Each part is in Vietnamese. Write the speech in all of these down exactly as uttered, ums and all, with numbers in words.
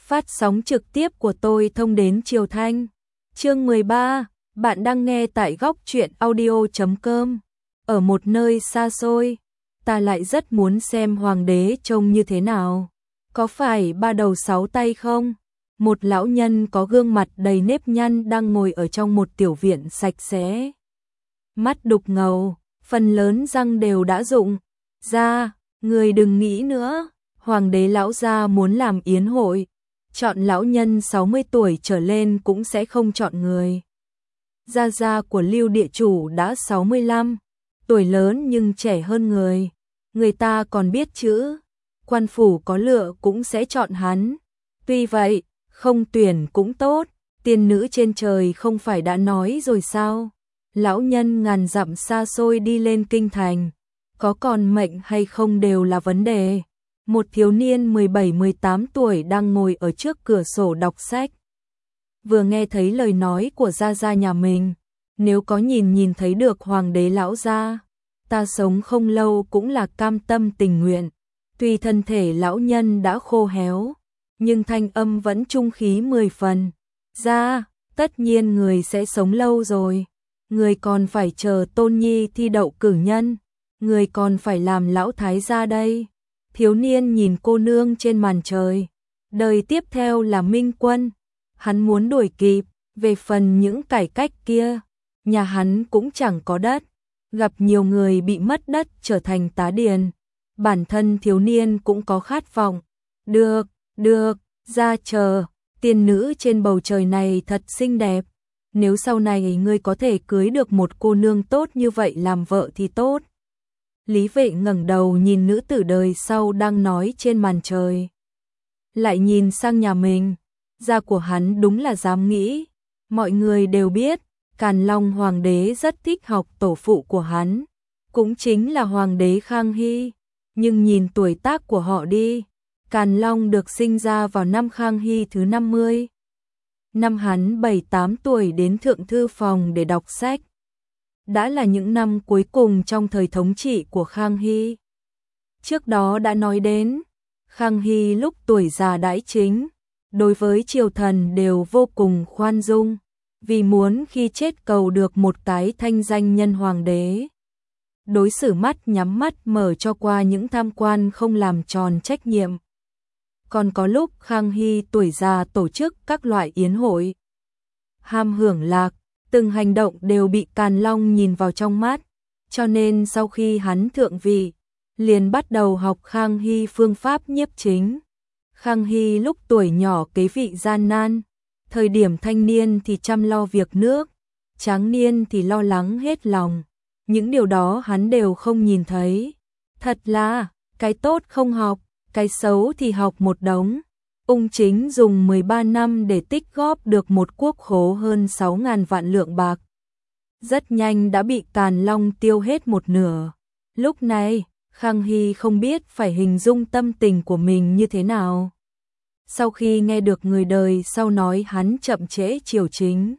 Phát sóng trực tiếp của tôi thông đến Triều Thanh. Chương mười ba, bạn đang nghe tại góc truyện audio chấm com. Ở một nơi xa xôi, ta lại rất muốn xem hoàng đế trông như thế nào. Có phải ba đầu sáu tay không? Một lão nhân có gương mặt đầy nếp nhăn đang ngồi ở trong một tiểu viện sạch sẽ. Mắt đục ngầu, phần lớn răng đều đã rụng ra, người đừng nghĩ nữa. Hoàng đế lão gia muốn làm yến hội, chọn lão nhân sáu mươi tuổi trở lên cũng sẽ không chọn người. Gia gia của Lưu địa chủ đã sáu mươi lăm, tuổi lớn nhưng trẻ hơn người. Người ta còn biết chữ, quan phủ có lựa cũng sẽ chọn hắn. Tuy vậy, không tuyển cũng tốt, tiên nữ trên trời không phải đã nói rồi sao? Lão nhân ngàn dặm xa xôi đi lên kinh thành, có còn mệnh hay không đều là vấn đề. Một thiếu niên mười bảy mười tám tuổi đang ngồi ở trước cửa sổ đọc sách. Vừa nghe thấy lời nói của gia gia nhà mình, nếu có nhìn nhìn thấy được hoàng đế lão gia, ta sống không lâu cũng là cam tâm tình nguyện. Tuy thân thể lão nhân đã khô héo, nhưng thanh âm vẫn trung khí mười phần. Gia, tất nhiên người sẽ sống lâu rồi. Người còn phải chờ Tôn Nhi thi đậu cử nhân, người còn phải làm lão thái gia đây. Thiếu niên nhìn cô nương trên màn trời. Đời tiếp theo là Minh Quân. Hắn muốn đuổi kịp. Về phần những cải cách kia, nhà hắn cũng chẳng có đất. Gặp nhiều người bị mất đất trở thành tá điền. Bản thân thiếu niên cũng có khát vọng. Được, được, ra chờ. Tiên nữ trên bầu trời này thật xinh đẹp. Nếu sau này ngươi có thể cưới được một cô nương tốt như vậy làm vợ thì tốt. Lý Vệ ngẩng đầu nhìn nữ tử đời sau đang nói trên màn trời. Lại nhìn sang nhà mình, gia của hắn đúng là dám nghĩ. Mọi người đều biết, Càn Long hoàng đế rất thích học tổ phụ của hắn, cũng chính là hoàng đế Khang Hy. Nhưng nhìn tuổi tác của họ đi, Càn Long được sinh ra vào năm Khang Hy thứ năm mươi. Năm hắn bảy tám tuổi đến thượng thư phòng để đọc sách. Đã là những năm cuối cùng trong thời thống trị của Khang Hy. Trước đó đã nói đến, Khang Hy lúc tuổi già đãi chính, đối với triều thần đều vô cùng khoan dung, vì muốn khi chết cầu được một cái thanh danh nhân hoàng đế. Đối xử mắt nhắm mắt mở cho qua những tham quan không làm tròn trách nhiệm. Còn có lúc Khang Hy tuổi già tổ chức các loại yến hội, ham hưởng lạc, từng hành động đều bị Càn Long nhìn vào trong mắt, cho nên sau khi hắn thượng vị, liền bắt đầu học Khang Hy phương pháp nhiếp chính. Khang Hy lúc tuổi nhỏ kế vị gian nan, thời điểm thanh niên thì chăm lo việc nước, tráng niên thì lo lắng hết lòng. Những điều đó hắn đều không nhìn thấy. Thật là, cái tốt không học, cái xấu thì học một đống. Ung Chính dùng mười ba năm để tích góp được một quốc khố hơn sáu ngàn vạn lượng bạc. Rất nhanh đã bị Càn Long tiêu hết một nửa. Lúc này, Khang Hy không biết phải hình dung tâm tình của mình như thế nào. Sau khi nghe được người đời sau nói hắn chậm trễ triều chính,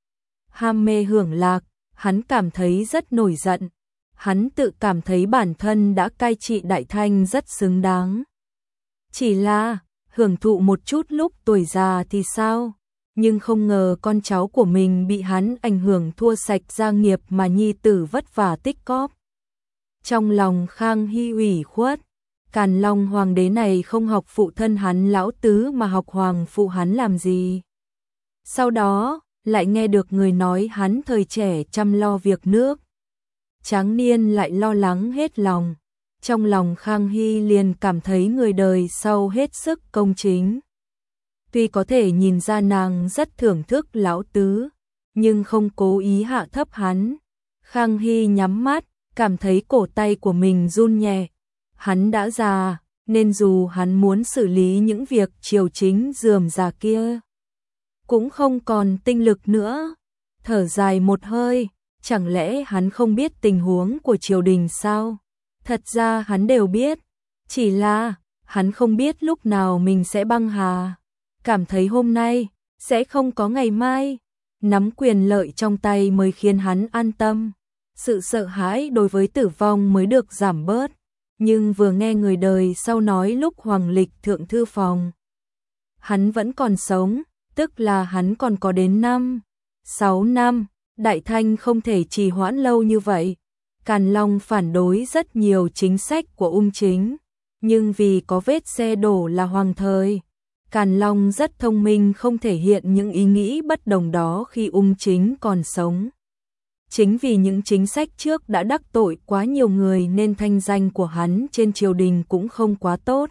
ham mê hưởng lạc, hắn cảm thấy rất nổi giận. Hắn tự cảm thấy bản thân đã cai trị Đại Thanh rất xứng đáng. Chỉ là hưởng thụ một chút lúc tuổi già thì sao? Nhưng không ngờ con cháu của mình bị hắn ảnh hưởng thua sạch gia nghiệp mà nhi tử vất vả tích cóp. Trong lòng Khang Hy ủy khuất, Càn Long hoàng đế này không học phụ thân hắn lão tứ mà học hoàng phụ hắn làm gì. Sau đó, lại nghe được người nói hắn thời trẻ chăm lo việc nước, tráng niên lại lo lắng hết lòng. Trong lòng Khang Hy liền cảm thấy người đời sau hết sức công chính. Tuy có thể nhìn ra nàng rất thưởng thức lão tứ, nhưng không cố ý hạ thấp hắn. Khang Hy nhắm mắt, cảm thấy cổ tay của mình run nhẹ. Hắn đã già, nên dù hắn muốn xử lý những việc triều chính rườm rà kia, cũng không còn tinh lực nữa. Thở dài một hơi, chẳng lẽ hắn không biết tình huống của triều đình sao? Thật ra hắn đều biết, chỉ là hắn không biết lúc nào mình sẽ băng hà. Cảm thấy hôm nay sẽ không có ngày mai, nắm quyền lợi trong tay mới khiến hắn an tâm. Sự sợ hãi đối với tử vong mới được giảm bớt. Nhưng vừa nghe người đời sau nói lúc Hoàng Lịch thượng thư phòng, hắn vẫn còn sống, tức là hắn còn có đến năm, sáu năm, Đại Thanh không thể trì hoãn lâu như vậy. Càn Long phản đối rất nhiều chính sách của Ung Chính, nhưng vì có vết xe đổ là hoàng thời, Càn Long rất thông minh không thể hiện những ý nghĩ bất đồng đó khi Ung Chính còn sống. Chính vì những chính sách trước đã đắc tội quá nhiều người nên thanh danh của hắn trên triều đình cũng không quá tốt.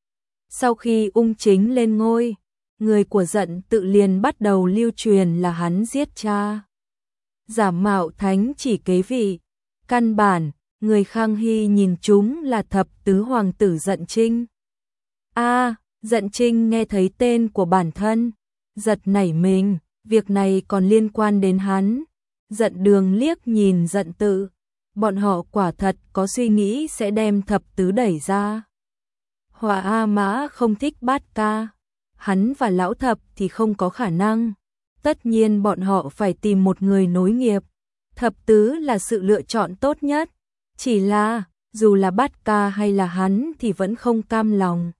Sau khi Ung Chính lên ngôi, người của Dận Tự liền bắt đầu lưu truyền là hắn giết cha. Giả mạo thánh chỉ kế vị. Căn bản, người Khang Hy nhìn chúng là thập tứ hoàng tử Dận Trinh. A, à, Dận Trinh nghe thấy tên của bản thân, giật nảy mình, việc này còn liên quan đến hắn. Dận Đường liếc nhìn Dận Tự, bọn họ quả thật có suy nghĩ sẽ đem thập tứ đẩy ra. Hỏa A Mã không thích Bát Ca, hắn và lão thập thì không có khả năng. Tất nhiên bọn họ phải tìm một người nối nghiệp. Thập tứ là sự lựa chọn tốt nhất. Chỉ là, dù là Bát Ca hay là hắn thì vẫn không cam lòng.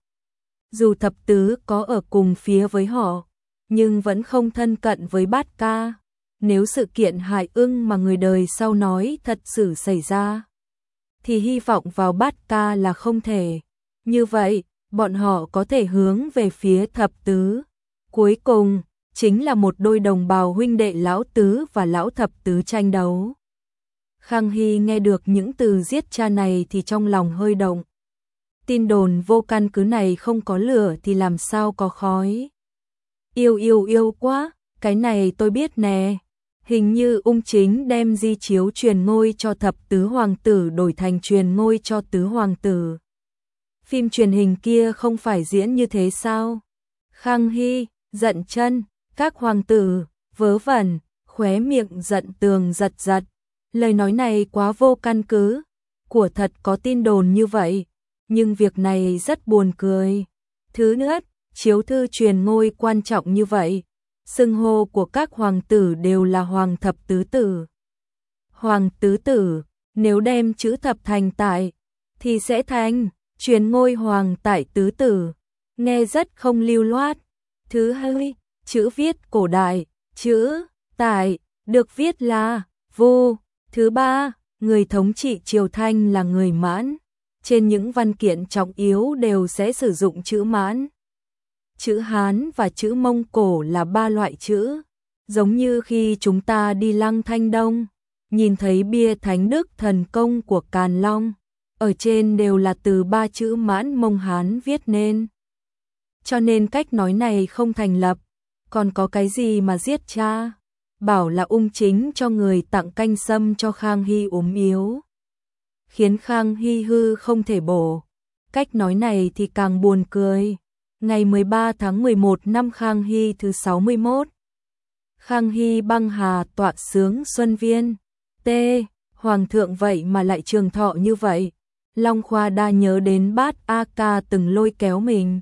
Dù thập tứ có ở cùng phía với họ, nhưng vẫn không thân cận với Bát Ca. Nếu sự kiện hại ưng mà người đời sau nói thật sự xảy ra, thì hy vọng vào Bát Ca là không thể. Như vậy, bọn họ có thể hướng về phía thập tứ. Cuối cùng, chính là một đôi đồng bào huynh đệ lão tứ và lão thập tứ tranh đấu. Khang Hy nghe được những từ giết cha này thì trong lòng hơi động. Tin đồn vô căn cứ này không có lửa thì làm sao có khói. Yêu yêu yêu quá, cái này tôi biết nè. Hình như Ung Chính đem di chiếu truyền ngôi cho thập tứ hoàng tử đổi thành truyền ngôi cho tứ hoàng tử. Phim truyền hình kia không phải diễn như thế sao? Khang Hy, Dận Chân, các hoàng tử, vớ vẩn, khóe miệng Dận Tường giật giật. Lời nói này quá vô căn cứ. Của thật có tin đồn như vậy, nhưng việc này rất buồn cười. Thứ nhất, chiếu thư truyền ngôi quan trọng như vậy. Xưng hô của các hoàng tử đều là hoàng thập tứ tử. Hoàng tứ tử, nếu đem chữ thập thành tại, thì sẽ thành truyền ngôi hoàng tại tứ tử. Nghe rất không lưu loát. Thứ hai, chữ viết cổ đại, chữ tại được viết là Vu. Thứ ba, người thống trị triều Thanh là người Mãn. Trên những văn kiện trọng yếu đều sẽ sử dụng chữ Mãn. Chữ Hán và chữ Mông Cổ là ba loại chữ. Giống như khi chúng ta đi Lăng Thanh Đông, nhìn thấy bia Thánh Đức Thần Công của Càn Long, ở trên đều là từ ba chữ Mãn Mông Hán viết nên. Cho nên cách nói này không thành lập. Còn có cái gì mà giết cha? Bảo là Ung Chính cho người tặng canh sâm cho Khang Hy ốm yếu, khiến Khang Hy hư không thể bổ. Cách nói này thì càng buồn cười. Ngày mười ba tháng mười một năm Khang Hy thứ sáu mươi mốt, Khang Hy băng hà tọa sướng Xuân Viên. T. Hoàng thượng vậy mà lại trường thọ như vậy. Long Khoa Đa nhớ đến Bát A Ca từng lôi kéo mình.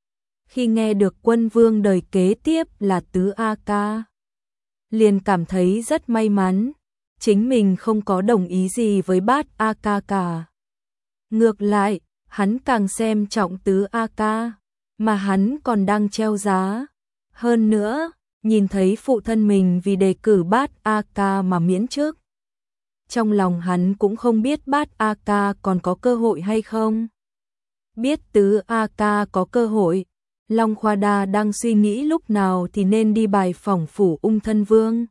Khi nghe được quân vương đời kế tiếp là Tứ A Ca, liền cảm thấy rất may mắn. Chính mình không có đồng ý gì với Bát A Ca cả. Ngược lại, hắn càng xem trọng Tứ A Ca, mà hắn còn đang treo giá. Hơn nữa, nhìn thấy phụ thân mình vì đề cử Bát A Ca mà miễn chức. Trong lòng hắn cũng không biết Bát A Ca còn có cơ hội hay không. Biết Tứ A Ca có cơ hội, Long Khoa Đa đang suy nghĩ lúc nào thì nên đi bài phỏng phủ Ung Thân Vương.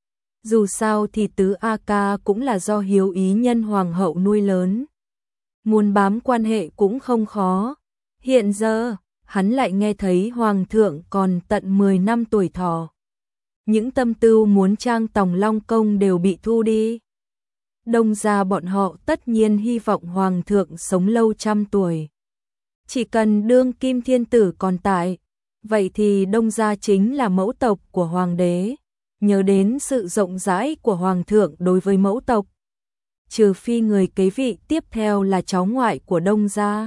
Dù sao thì Tứ A Ca cũng là do hiếu ý nhân hoàng hậu nuôi lớn. Muốn bám quan hệ cũng không khó. Hiện giờ, hắn lại nghe thấy hoàng thượng còn tận mười năm tuổi thọ. Những tâm tư muốn trang tòng Long Công đều bị thu đi. Đông gia bọn họ tất nhiên hy vọng hoàng thượng sống lâu trăm tuổi. Chỉ cần đương kim thiên tử còn tại, vậy thì Đông gia chính là mẫu tộc của hoàng đế. Nhớ đến sự rộng rãi của hoàng thượng đối với mẫu tộc. Trừ phi người kế vị tiếp theo là cháu ngoại của Đông gia.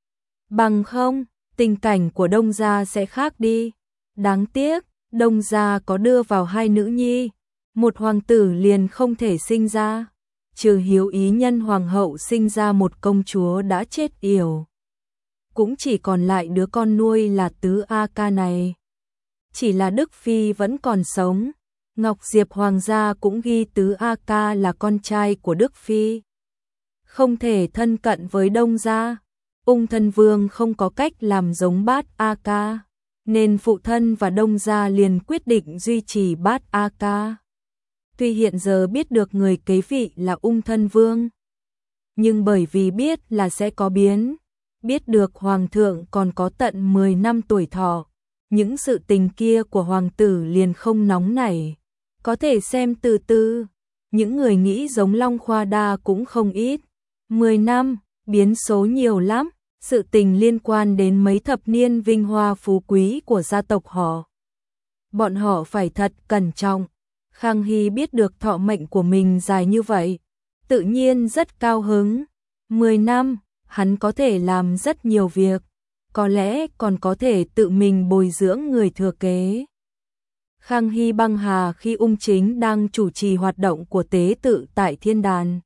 Bằng không, tình cảnh của Đông gia sẽ khác đi. Đáng tiếc, Đông gia có đưa vào hai nữ nhi, một hoàng tử liền không thể sinh ra. Trừ hiếu ý nhân hoàng hậu sinh ra một công chúa đã chết yểu. cũng chỉ còn lại đứa con nuôi là Tứ A Ca này. Chỉ là Đức Phi vẫn còn sống, Ngọc Diệp Hoàng gia cũng ghi Tứ A Ca là con trai của Đức Phi. Không thể thân cận với Đông gia, Ung Thân Vương không có cách làm giống Bát A Ca, nên phụ thân và Đông gia liền quyết định duy trì Bát A Ca. Tuy hiện giờ biết được người kế vị là Ung Thân Vương, nhưng bởi vì biết là sẽ có biến, biết được Hoàng thượng còn có tận mười năm tuổi thọ, những sự tình kia của Hoàng tử liền không nóng nảy, có thể xem từ từ. Những người nghĩ giống Long Khoa Đa cũng không ít. mười năm, biến số nhiều lắm, sự tình liên quan đến mấy thập niên vinh hoa phú quý của gia tộc họ. Bọn họ phải thật cẩn trọng. Khang Hy biết được thọ mệnh của mình dài như vậy, tự nhiên rất cao hứng. mười năm, hắn có thể làm rất nhiều việc, có lẽ còn có thể tự mình bồi dưỡng người thừa kế. Khang Hy băng hà khi Ung Chính đang chủ trì hoạt động của tế tự tại thiên đàn,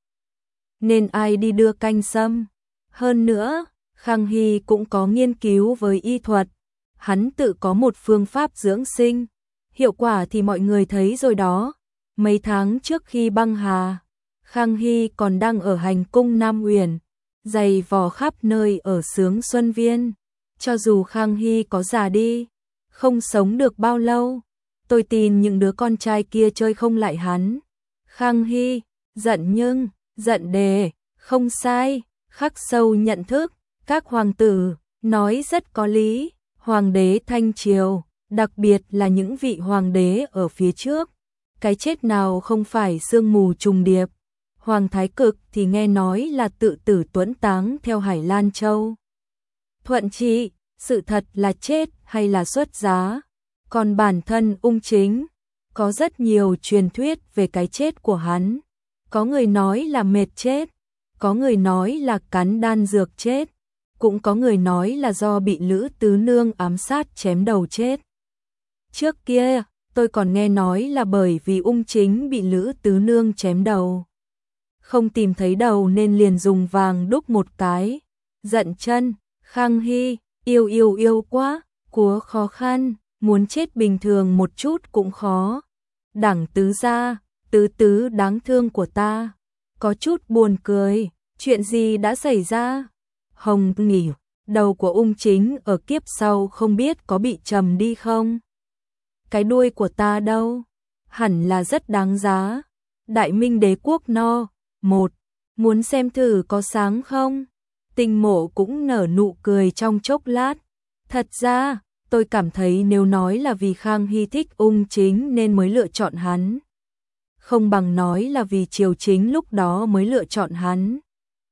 nên ai đi đưa canh sâm. Hơn nữa, Khang Hy cũng có nghiên cứu với y thuật, hắn tự có một phương pháp dưỡng sinh, hiệu quả thì mọi người thấy rồi đó. Mấy tháng trước khi băng hà, Khang Hy còn đang ở hành cung Nam Uyển, giày vò khắp nơi ở xướng Xuân Viên. Cho dù Khang Hy có già đi, không sống được bao lâu, tôi tin những đứa con trai kia chơi không lại hắn. Khang Hy, giận nhưng, giận đề, không sai, khắc sâu nhận thức, các hoàng tử, nói rất có lý. Hoàng đế Thanh Triều, đặc biệt là những vị hoàng đế ở phía trước, cái chết nào không phải sương mù trùng điệp. Hoàng Thái Cực thì nghe nói là tự tử tuẫn táng theo Hải Lan Châu. Thuận trị, sự thật là chết hay là xuất giá. Còn bản thân Ung Chính, có rất nhiều truyền thuyết về cái chết của hắn. Có người nói là mệt chết, có người nói là cắn đan dược chết, cũng có người nói là do bị Lữ Tứ Nương ám sát chém đầu chết. Trước kia, tôi còn nghe nói là bởi vì Ung Chính bị Lữ Tứ Nương chém đầu, không tìm thấy đầu nên liền dùng vàng đúc một cái. Giận chân, Khang Hy, yêu yêu yêu quá, quá khó khăn, muốn chết bình thường một chút cũng khó. Đẳng tứ gia, tứ tứ đáng thương của ta, có chút buồn cười, chuyện gì đã xảy ra? Hồng nghỉ, đầu của Ung Chính ở kiếp sau không biết có bị trầm đi không? Cái đuôi của ta đâu? Hẳn là rất đáng giá. Đại Minh Đế quốc no, một, muốn xem thử có sáng không? Tinh Mộ cũng nở nụ cười trong chốc lát. Thật ra, tôi cảm thấy nếu nói là vì Khang Hy thích Ung Chính nên mới lựa chọn hắn, không bằng nói là vì Triều Chính lúc đó mới lựa chọn hắn.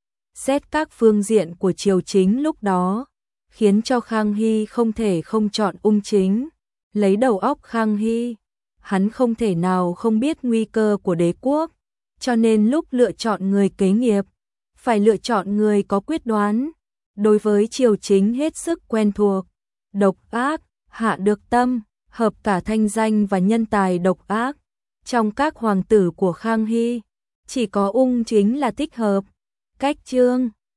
Xét các phương diện của Triều Chính lúc đó, khiến cho Khang Hy không thể không chọn Ung Chính. Lấy đầu óc Khang Hy, hắn không thể nào không biết nguy cơ của đế quốc, cho nên lúc lựa chọn người kế nghiệp, phải lựa chọn người có quyết đoán, đối với Triều Chính hết sức quen thuộc, độc ác, hạ được tâm, hợp cả thanh danh và nhân tài độc ác. Trong các hoàng tử của Khang Hy, chỉ có Ung Chính là thích hợp. Cách chương